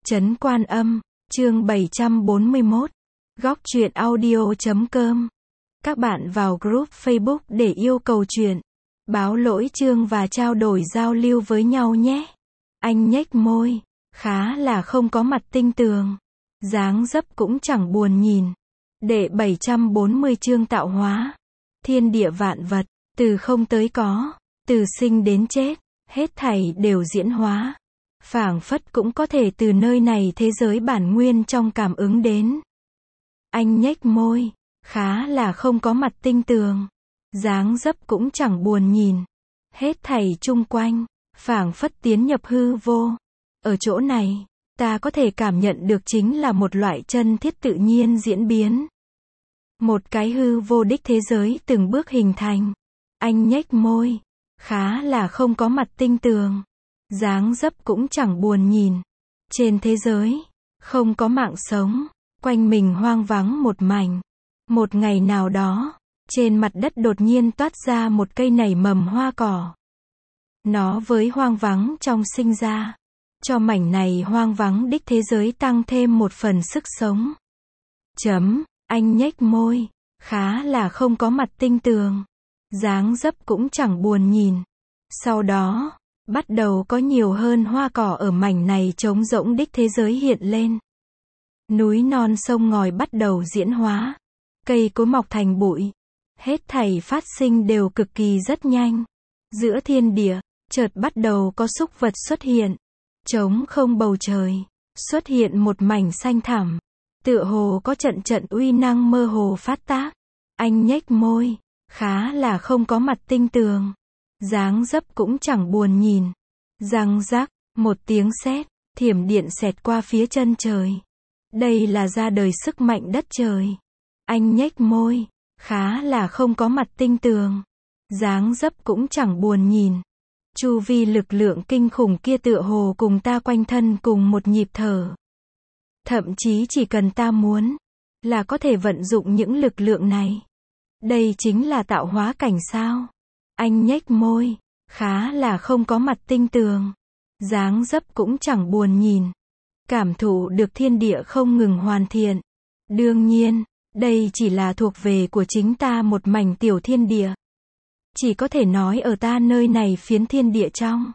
Trấn Quan Âm, chương 741, Góc truyện audio.com. Các bạn vào group Facebook để yêu cầu chuyện, báo lỗi chương và trao đổi giao lưu với nhau nhé. Anh nhếch môi, khá là không có mặt tinh tường. Dáng dấp cũng chẳng buồn nhìn. Đệ 740 chương tạo hóa. Thiên địa vạn vật, từ không tới có, từ sinh đến chết, hết thảy đều diễn hóa. Phảng phất cũng có thể từ nơi này thế giới bản nguyên trong cảm ứng đến. Anh nhếch môi, khá là không có mặt tinh tường. Dáng dấp cũng chẳng buồn nhìn. Hết thảy chung quanh, phảng phất tiến nhập hư vô. Ở chỗ này, ta có thể cảm nhận được chính là một loại chân thiết tự nhiên diễn biến. Một cái hư vô đích thế giới từng bước hình thành. Anh nhếch môi, khá là không có mặt tinh tường. Dáng dấp cũng chẳng buồn nhìn. Trên thế giới, không có mạng sống, quanh mình hoang vắng một mảnh. Một ngày nào đó, trên mặt đất đột nhiên toát ra một cây nảy mầm hoa cỏ. Nó với hoang vắng trong sinh ra, cho mảnh này hoang vắng đích thế giới tăng thêm một phần sức sống. Anh nhếch môi, khá là không có mặt tinh tường. Dáng dấp cũng chẳng buồn nhìn. Sau đó, bắt đầu có nhiều hơn hoa cỏ ở mảnh này trống rỗng đích thế giới hiện lên. Núi non sông ngòi bắt đầu diễn hóa. Cây cối mọc thành bụi. Hết thảy phát sinh đều cực kỳ rất nhanh. Giữa thiên địa, chợt bắt đầu có súc vật xuất hiện. Trống không bầu trời, xuất hiện một mảnh xanh thẳm. Tựa hồ có trận trận uy năng mơ hồ phát tác. Anh nhếch môi, khá là không có mặt tinh tường. Dáng dấp cũng chẳng buồn nhìn. Răng rắc, một tiếng sét, thiểm điện xẹt qua phía chân trời. Đây là ra đời sức mạnh đất trời. Anh nhếch môi, khá là không có mặt tinh tường. Dáng dấp cũng chẳng buồn nhìn. Chu vi lực lượng kinh khủng kia tựa hồ cùng ta quanh thân cùng một nhịp thở. Thậm chí chỉ cần ta muốn, là có thể vận dụng những lực lượng này. Đây chính là tạo hóa cảnh sao? Anh nhếch môi, khá là không có mặt tinh tường. Dáng dấp cũng chẳng buồn nhìn. Cảm thụ được thiên địa không ngừng hoàn thiện. Đương nhiên, đây chỉ là thuộc về của chính ta một mảnh tiểu thiên địa. Chỉ có thể nói ở ta nơi này phiến thiên địa trong.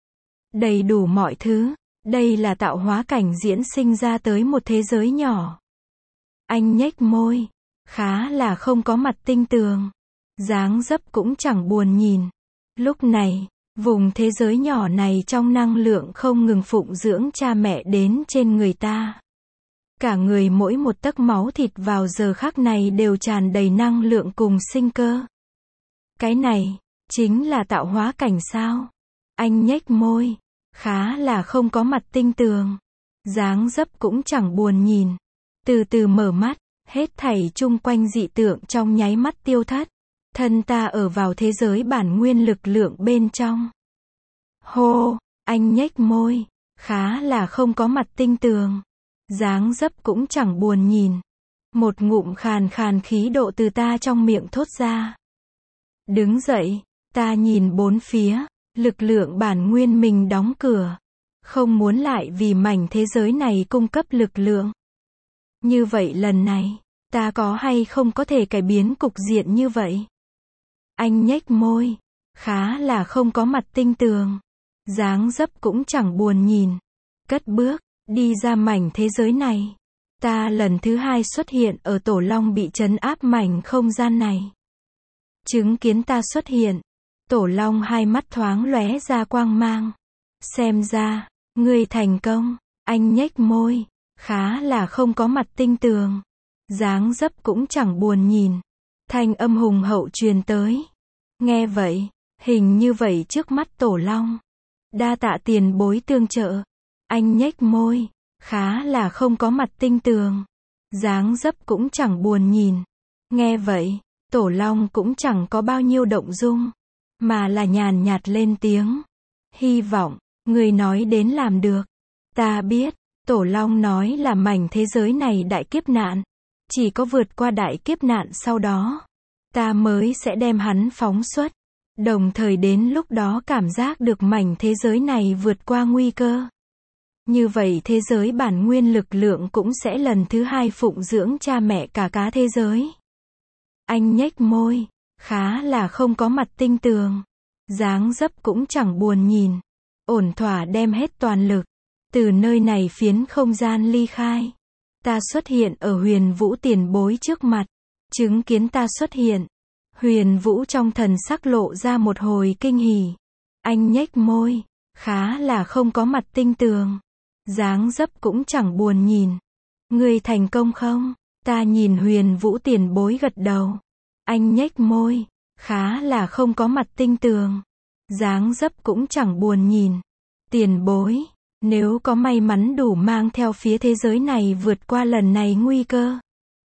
Đầy đủ mọi thứ. Đây là tạo hóa cảnh diễn sinh ra tới một thế giới nhỏ. Anh nhếch môi, khá là không có mặt tinh tường. Dáng dấp cũng chẳng buồn nhìn. Lúc này, vùng thế giới nhỏ này trong năng lượng không ngừng phụng dưỡng cha mẹ đến trên người ta. Cả người mỗi một tấc máu thịt vào giờ khắc này đều tràn đầy năng lượng cùng sinh cơ. Cái này, chính là tạo hóa cảnh sao? Anh nhếch môi, khá là không có mặt tinh tường. Dáng dấp cũng chẳng buồn nhìn. Từ từ mở mắt, hết thảy chung quanh dị tượng trong nháy mắt tiêu thất. Thân ta ở vào thế giới bản nguyên lực lượng bên trong. Hô, anh nhếch môi, khá là không có mặt tinh tường. Dáng dấp cũng chẳng buồn nhìn. Một ngụm khàn khàn khí độ từ ta trong miệng thốt ra. Đứng dậy, ta nhìn bốn phía, lực lượng bản nguyên mình đóng cửa. Không muốn lại vì mảnh thế giới này cung cấp lực lượng. Như vậy lần này, ta có hay không có thể cải biến cục diện như vậy? Anh nhếch môi, khá là không có mặt tinh tường. Dáng dấp cũng chẳng buồn nhìn. Cất bước, đi ra mảnh thế giới này. Ta lần thứ hai xuất hiện ở Tổ Long bị trấn áp mảnh không gian này. Chứng kiến ta xuất hiện, Tổ Long hai mắt thoáng lóe ra quang mang. Xem ra, ngươi thành công. Anh nhếch môi, khá là không có mặt tinh tường. Dáng dấp cũng chẳng buồn nhìn. Thanh âm hùng hậu truyền tới. Nghe vậy, hình như vậy trước mắt Tổ Long. Đa tạ tiền bối tương trợ. Anh nhếch môi, khá là không có mặt tinh tường. Dáng dấp cũng chẳng buồn nhìn. Nghe vậy, Tổ Long cũng chẳng có bao nhiêu động dung, mà là nhàn nhạt lên tiếng. Hy vọng, người nói đến làm được. Ta biết, Tổ Long nói là mảnh thế giới này đại kiếp nạn. Chỉ có vượt qua đại kiếp nạn sau đó, ta mới sẽ đem hắn phóng xuất. Đồng thời đến lúc đó cảm giác được mảnh thế giới này vượt qua nguy cơ. Như vậy thế giới bản nguyên lực lượng cũng sẽ lần thứ hai phụng dưỡng cha mẹ cả cá thế giới. Anh nhếch môi, khá là không có mặt tinh tường. Dáng dấp cũng chẳng buồn nhìn. Ổn thỏa đem hết toàn lực. Từ nơi này phiến không gian ly khai. Ta xuất hiện ở Huyền Vũ tiền bối trước mặt. Chứng kiến ta xuất hiện. Huyền Vũ trong thần sắc lộ ra một hồi kinh hỉ. Anh nhếch môi, khá là không có mặt tinh tường. Dáng dấp cũng chẳng buồn nhìn. Ngươi thành công không? Ta nhìn Huyền Vũ tiền bối gật đầu. Anh nhếch môi, khá là không có mặt tinh tường. Dáng dấp cũng chẳng buồn nhìn. Tiền bối, nếu có may mắn đủ mang theo phía thế giới này vượt qua lần này nguy cơ,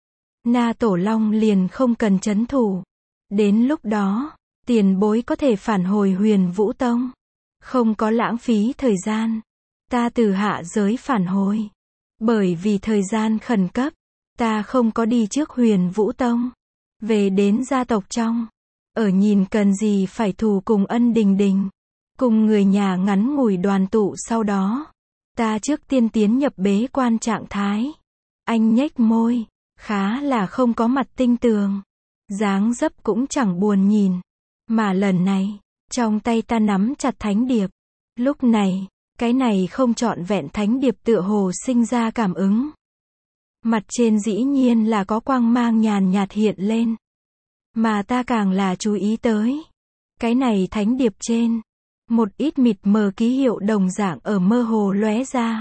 Na Tổ Long liền không cần trấn thủ. Đến lúc đó, tiền bối có thể phản hồi Huyền Vũ Tông. Không có lãng phí thời gian. Ta từ hạ giới phản hồi. Bởi vì thời gian khẩn cấp, ta không có đi trước Huyền Vũ Tông. Về đến gia tộc trong. Ở nhìn cần gì phải thù cùng Ân Đình Đình. Cùng người nhà ngắn ngủi đoàn tụ sau đó. Ta trước tiên tiến nhập bế quan trạng thái. Anh nhếch môi, khá là không có mặt tinh tường. Dáng dấp cũng chẳng buồn nhìn. Mà lần này, trong tay ta nắm chặt thánh điệp. Lúc này, cái này không trọn vẹn thánh điệp tựa hồ sinh ra cảm ứng. Mặt trên dĩ nhiên là có quang mang nhàn nhạt hiện lên. Mà ta càng là chú ý tới. Cái này thánh điệp trên. Một ít mịt mờ ký hiệu đồng dạng ở mơ hồ lóe ra.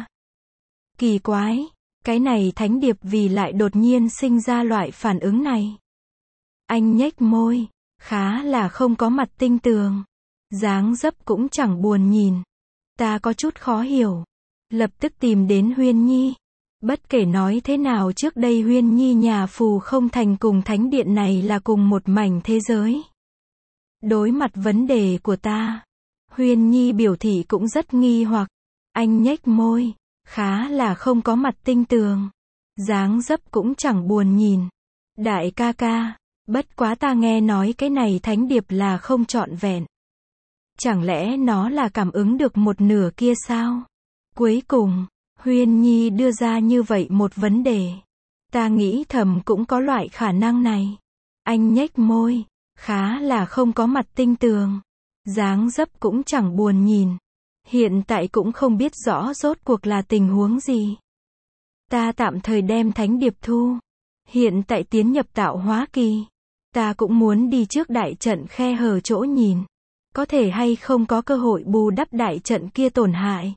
Kỳ quái, cái này thánh điệp vì lại đột nhiên sinh ra loại phản ứng này. Anh nhếch môi, khá là không có mặt tinh tường. Dáng dấp cũng chẳng buồn nhìn. Ta có chút khó hiểu. Lập tức tìm đến Huyên Nhi. Bất kể nói thế nào trước đây Huyên Nhi nhà Phù Không Thành cùng thánh điện này là cùng một mảnh thế giới. Đối mặt vấn đề của ta, Huyên Nhi biểu thị cũng rất nghi hoặc. Anh nhếch môi, khá là không có mặt tinh tường. Dáng dấp cũng chẳng buồn nhìn. Đại ca ca, bất quá ta nghe nói cái này thánh điệp là không trọn vẹn. Chẳng lẽ nó là cảm ứng được một nửa kia sao? Cuối cùng, Huyên Nhi đưa ra như vậy một vấn đề. Ta nghĩ thầm cũng có loại khả năng này. Anh nhếch môi, khá là không có mặt tinh tường. Dáng dấp cũng chẳng buồn nhìn. Hiện tại cũng không biết rõ rốt cuộc là tình huống gì. Ta tạm thời đem thánh điệp thu. Hiện tại tiến nhập tạo hóa kỳ. Ta cũng muốn đi trước đại trận khe hở chỗ nhìn. Có thể hay không có cơ hội bù đắp đại trận kia tổn hại.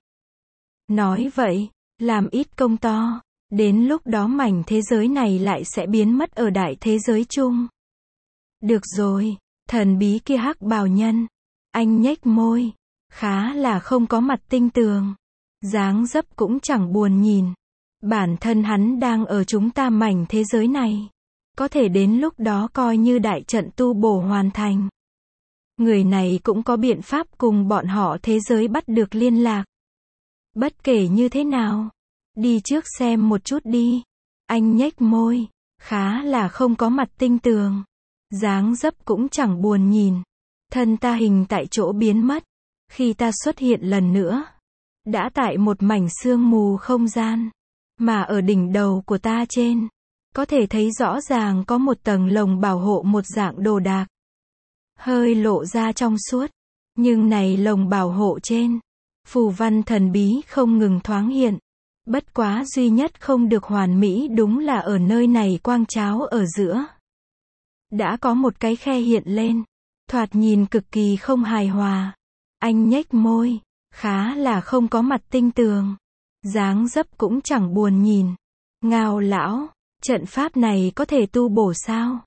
Nói vậy, làm ít công to. Đến lúc đó mảnh thế giới này lại sẽ biến mất ở đại thế giới chung. Được rồi, thần bí kia hắc bào nhân. Anh nhếch môi, khá là không có mặt tinh tường. Dáng dấp cũng chẳng buồn nhìn. Bản thân hắn đang ở chúng ta mảnh thế giới này. Có thể đến lúc đó coi như đại trận tu bổ hoàn thành. Người này cũng có biện pháp cùng bọn họ thế giới bắt được liên lạc. Bất kể như thế nào, đi trước xem một chút đi. Anh nhếch môi, khá là không có mặt tinh tường. Dáng dấp cũng chẳng buồn nhìn. Thân ta hình tại chỗ biến mất. Khi ta xuất hiện lần nữa, đã tại một mảnh sương mù không gian. Mà ở đỉnh đầu của ta trên, có thể thấy rõ ràng có một tầng lồng bảo hộ một dạng đồ đạc. Hơi lộ ra trong suốt. Nhưng này lồng bảo hộ trên, phù văn thần bí không ngừng thoáng hiện. Bất quá duy nhất không được hoàn mỹ đúng là ở nơi này quang cháo ở giữa. Đã có một cái khe hiện lên. Thoạt nhìn cực kỳ không hài hòa. Anh nhếch môi, khá là không có mặt tinh tường. Dáng dấp cũng chẳng buồn nhìn. Ngao lão, trận pháp này có thể tu bổ sao?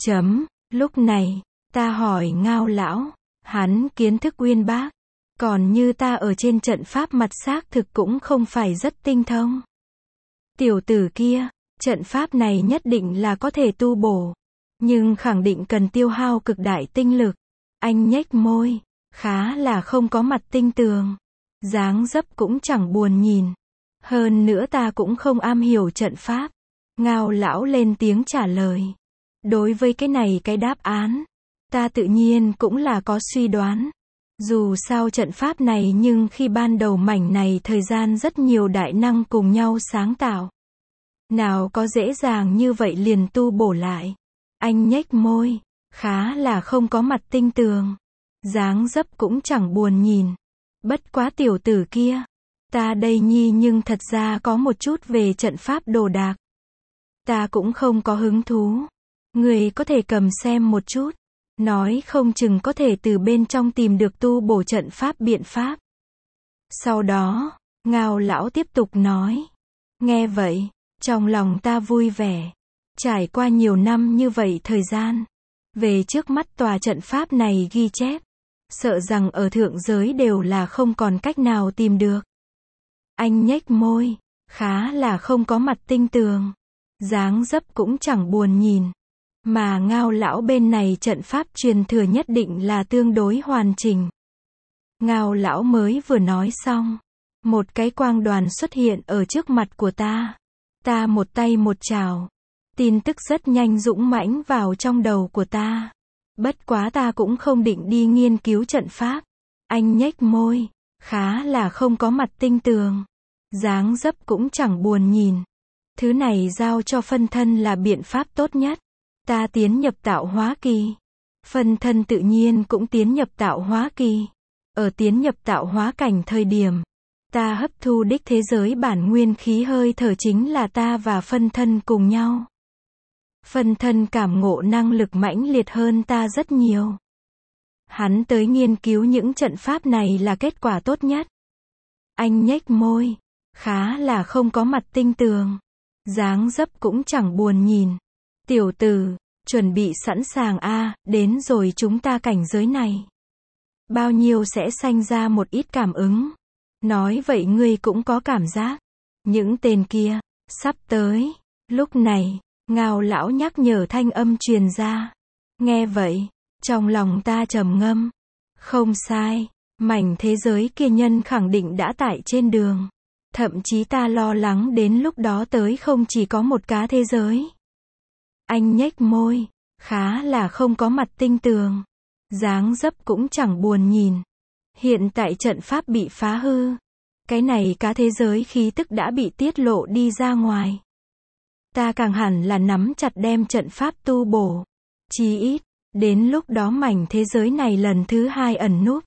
Lúc này, ta hỏi Ngao lão, hắn kiến thức uyên bác. Còn như ta ở trên trận pháp mặt xác thực cũng không phải rất tinh thông. Tiểu tử kia, trận pháp này nhất định là có thể tu bổ. Nhưng khẳng định cần tiêu hao cực đại tinh lực. Anh nhếch môi, khá là không có mặt tinh tường. Dáng dấp cũng chẳng buồn nhìn. Hơn nữa ta cũng không am hiểu trận pháp. Ngao lão lên tiếng trả lời. Đối với cái này cái đáp án, ta tự nhiên cũng là có suy đoán. Dù sao trận pháp này nhưng khi ban đầu mảnh này thời gian rất nhiều đại năng cùng nhau sáng tạo. Nào có dễ dàng như vậy liền tu bổ lại. Anh nhếch môi, khá là không có mặt tinh tường. Dáng dấp cũng chẳng buồn nhìn. Bất quá tiểu tử kia. Ta đây nhi nhưng thật ra có một chút về trận pháp đồ đạc. Ta cũng không có hứng thú. Người có thể cầm xem một chút. Nói không chừng có thể từ bên trong tìm được tu bổ trận pháp biện pháp. Sau đó, Ngao lão tiếp tục nói. Nghe vậy, trong lòng ta vui vẻ. Trải qua nhiều năm như vậy thời gian. Về trước mắt tòa trận pháp này ghi chép. Sợ rằng ở thượng giới đều là không còn cách nào tìm được. Anh nhếch môi, khá là không có mặt tinh tường. Dáng dấp cũng chẳng buồn nhìn. Mà Ngao lão bên này trận pháp truyền thừa nhất định là tương đối hoàn chỉnh. Ngao lão mới vừa nói xong. Một cái quang đoàn xuất hiện ở trước mặt của ta. Ta một tay một chảo. Tin tức rất nhanh dũng mãnh vào trong đầu của ta. Bất quá ta cũng không định đi nghiên cứu trận pháp. Anh nhếch môi, khá là không có mặt tinh tường. Dáng dấp cũng chẳng buồn nhìn. Thứ này giao cho phân thân là biện pháp tốt nhất. Ta tiến nhập tạo hóa kỳ. Phân thân tự nhiên cũng tiến nhập tạo hóa kỳ. Ở tiến nhập tạo hóa cảnh thời điểm, ta hấp thu đích thế giới bản nguyên khí hơi thở chính là ta và phân thân cùng nhau. Phân thân cảm ngộ năng lực mãnh liệt hơn ta rất nhiều. Hắn tới nghiên cứu những trận pháp này là kết quả tốt nhất. Anh nhếch môi, khá là không có mặt tinh tường. Dáng dấp cũng chẳng buồn nhìn. Tiểu tử, chuẩn bị sẵn sàng a, đến rồi chúng ta cảnh giới này. Bao nhiêu sẽ sanh ra một ít cảm ứng. Nói vậy ngươi cũng có cảm giác. Những tên kia, sắp tới. Lúc này, Ngao lão nhắc nhở thanh âm truyền ra. Nghe vậy, trong lòng ta trầm ngâm. Không sai, mảnh thế giới kia nhân khẳng định đã tại trên đường. Thậm chí ta lo lắng đến lúc đó tới không chỉ có một cá thế giới. Anh nhếch môi, khá là không có mặt tinh tường. Dáng dấp cũng chẳng buồn nhìn. Hiện tại trận pháp bị phá hư. Cái này cá thế giới khí tức đã bị tiết lộ đi ra ngoài. Ta càng hẳn là nắm chặt đem trận pháp tu bổ. Chí ít, đến lúc đó mảnh thế giới này lần thứ hai ẩn núp.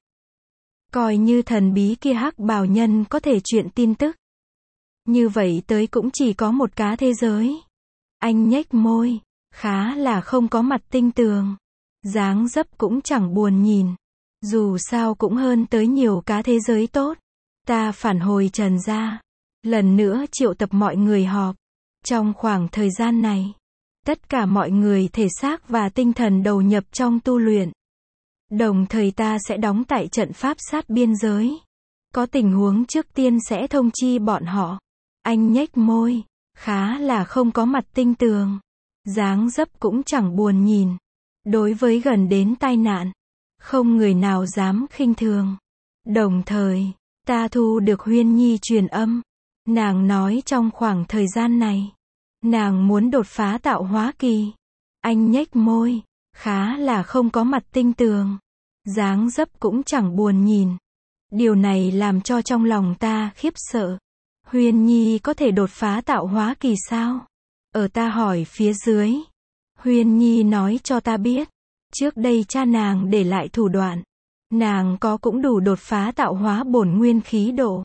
Coi như thần bí kia hắc bào nhân có thể truyền tin tức. Như vậy tới cũng chỉ có một cá thế giới. Anh nhếch môi, khá là không có mặt tinh tường. Dáng dấp cũng chẳng buồn nhìn. Dù sao cũng hơn tới nhiều cá thế giới tốt. Ta phản hồi Trần gia. Lần nữa triệu tập mọi người họp. Trong khoảng thời gian này, tất cả mọi người thể xác và tinh thần đầu nhập trong tu luyện. Đồng thời ta sẽ đóng tại trận pháp sát biên giới. Có tình huống trước tiên sẽ thông chi bọn họ. Anh nhếch môi, khá là không có mặt tinh tường. Dáng dấp cũng chẳng buồn nhìn. Đối với gần đến tai nạn, không người nào dám khinh thường. Đồng thời, ta thu được Huyên Nhi truyền âm. Nàng nói trong khoảng thời gian này, nàng muốn đột phá tạo hóa kỳ. Anh nhếch môi, khá là không có mặt tinh tường. Dáng dấp cũng chẳng buồn nhìn. Điều này làm cho trong lòng ta khiếp sợ. Huyên Nhi có thể đột phá tạo hóa kỳ sao? Ở ta hỏi phía dưới. Huyên Nhi nói cho ta biết. Trước đây cha nàng để lại thủ đoạn. Nàng có cũng đủ đột phá tạo hóa bổn nguyên khí độ.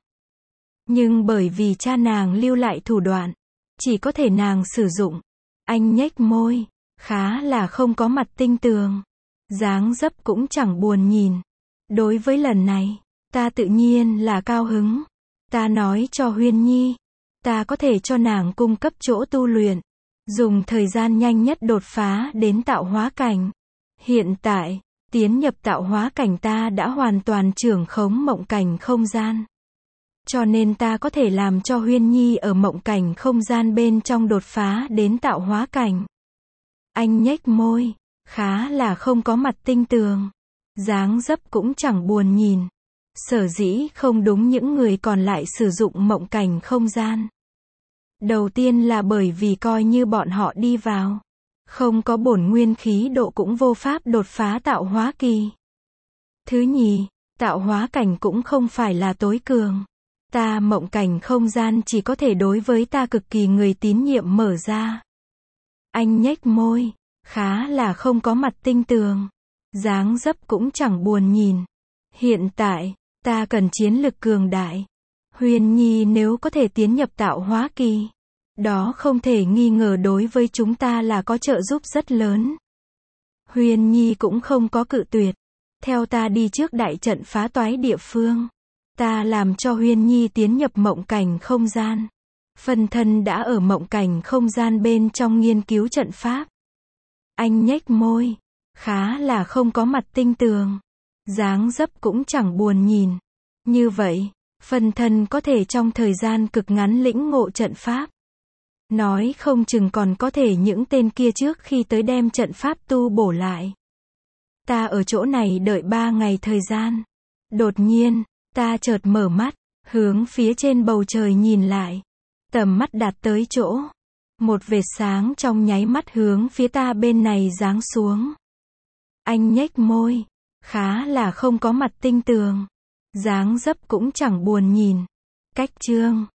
Nhưng bởi vì cha nàng lưu lại thủ đoạn, chỉ có thể nàng sử dụng. Anh nhếch môi, khá là không có mặt tinh tường. Dáng dấp cũng chẳng buồn nhìn. Đối với lần này, ta tự nhiên là cao hứng. Ta nói cho Huyên Nhi, ta có thể cho nàng cung cấp chỗ tu luyện, dùng thời gian nhanh nhất đột phá đến tạo hóa cảnh. Hiện tại, tiến nhập tạo hóa cảnh ta đã hoàn toàn trưởng khống mộng cảnh không gian. Cho nên ta có thể làm cho Huyên Nhi ở mộng cảnh không gian bên trong đột phá đến tạo hóa cảnh. Anh nhếch môi, khá là không có mặt tinh tường. Dáng dấp cũng chẳng buồn nhìn. Sở dĩ không đúng những người còn lại sử dụng mộng cảnh không gian. Đầu tiên là bởi vì coi như bọn họ đi vào, không có bổn nguyên khí độ cũng vô pháp đột phá tạo hóa kỳ. Thứ nhì, Tạo hóa cảnh cũng không phải là tối cường. Ta mộng cảnh không gian chỉ có thể đối với ta cực kỳ người tín nhiệm mở ra. Anh nhếch môi, khá là không có mặt tinh tường. Dáng dấp cũng chẳng buồn nhìn. Hiện tại, ta cần chiến lực cường đại. Huyền Nhi nếu có thể tiến nhập tạo hóa kỳ, đó không thể nghi ngờ đối với chúng ta là có trợ giúp rất lớn. Huyền Nhi cũng không có cự tuyệt. Theo ta đi trước đại trận phá toái địa phương. Ta làm cho Huyền Nhi tiến nhập mộng cảnh không gian. Phần thân đã ở mộng cảnh không gian bên trong nghiên cứu trận pháp. Anh nhếch môi, khá là không có mặt tinh tường. Dáng dấp cũng chẳng buồn nhìn. Như vậy, phần thân có thể trong thời gian cực ngắn lĩnh ngộ trận pháp. Nói không chừng còn có thể những tên kia trước khi tới đem trận pháp tu bổ lại. Ta ở chỗ này đợi 3 ngày thời gian. Đột nhiên, ta chợt mở mắt, hướng phía trên bầu trời nhìn lại. Tầm mắt đạt tới chỗ. Một vệt sáng trong nháy mắt hướng phía ta bên này giáng xuống. Anh nhếch môi, khá là không có mặt tinh tường. Dáng dấp cũng chẳng buồn nhìn. Cách chương